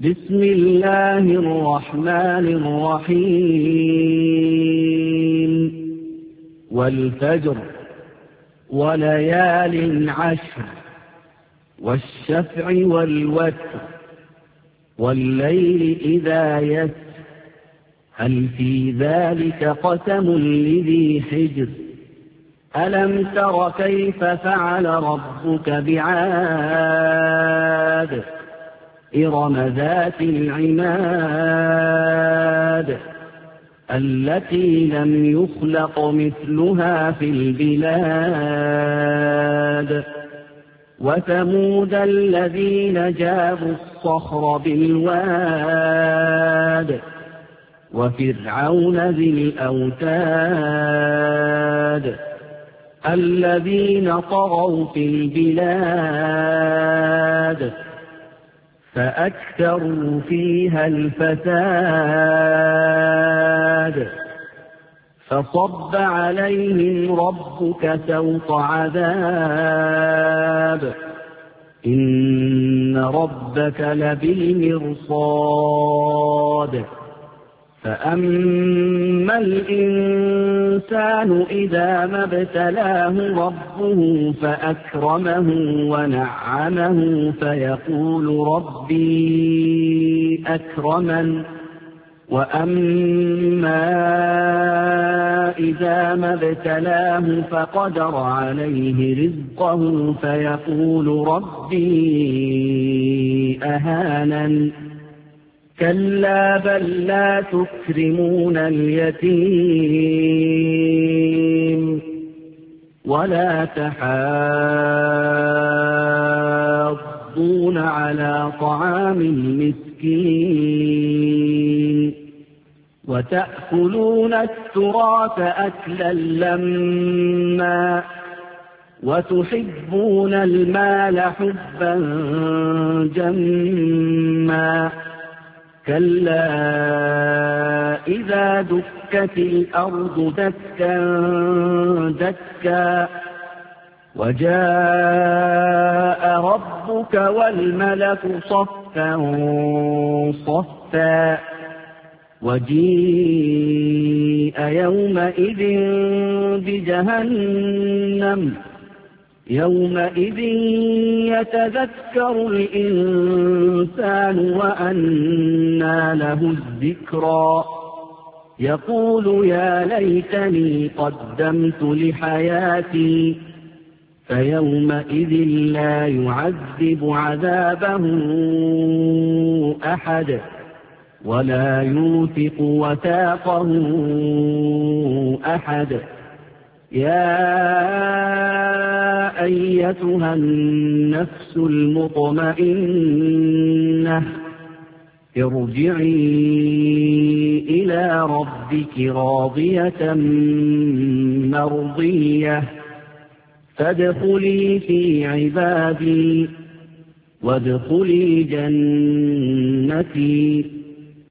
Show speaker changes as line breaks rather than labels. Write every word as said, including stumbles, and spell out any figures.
بسم الله الرحمن الرحيم والفجر وليال عشر والشفع والوتر والليل إذا يسر هل في ذلك قسم لذي حجر ألم تر كيف فعل ربك بعاد إرم ذات العماد التي لم يخلق مثلها في البلاد وثمود الذين جابوا الصخر بالواد وفرعون ذي الأوتاد الذين طغوا في البلاد فأكثروا فيها الفساد فصب عليهم ربك سوط عذاب إن ربك لبالمرصاد فأما الإنسان إذا ما ابتلاه ربه فأكرمه ونعمه فيقول ربي أكرمن وأما إذا ما ابتلاه فقدر عليه رزقه فيقول ربي أهانن كلا بل لا تكرمون اليتيم ولا تحاضون على طعام المسكين وتأكلون التراث أكلا لما وتحبون المال حبا جما كلا إذا دكت الأرض دكا دكا وجاء ربك والملك صفا صفا وجيء يومئذ بجهنم يومئذ يتذكر الإنسان وأنى له الذكرى يقول يا ليتني قدمت لحياتي فيومئذ لا يعذب عذابه أحد ولا يوثق وثاقه أحد يا أيتها النفس المطمئنة ارجعي إلى ربك راضية مرضية فادخلي في عبادي وادخلي جنتي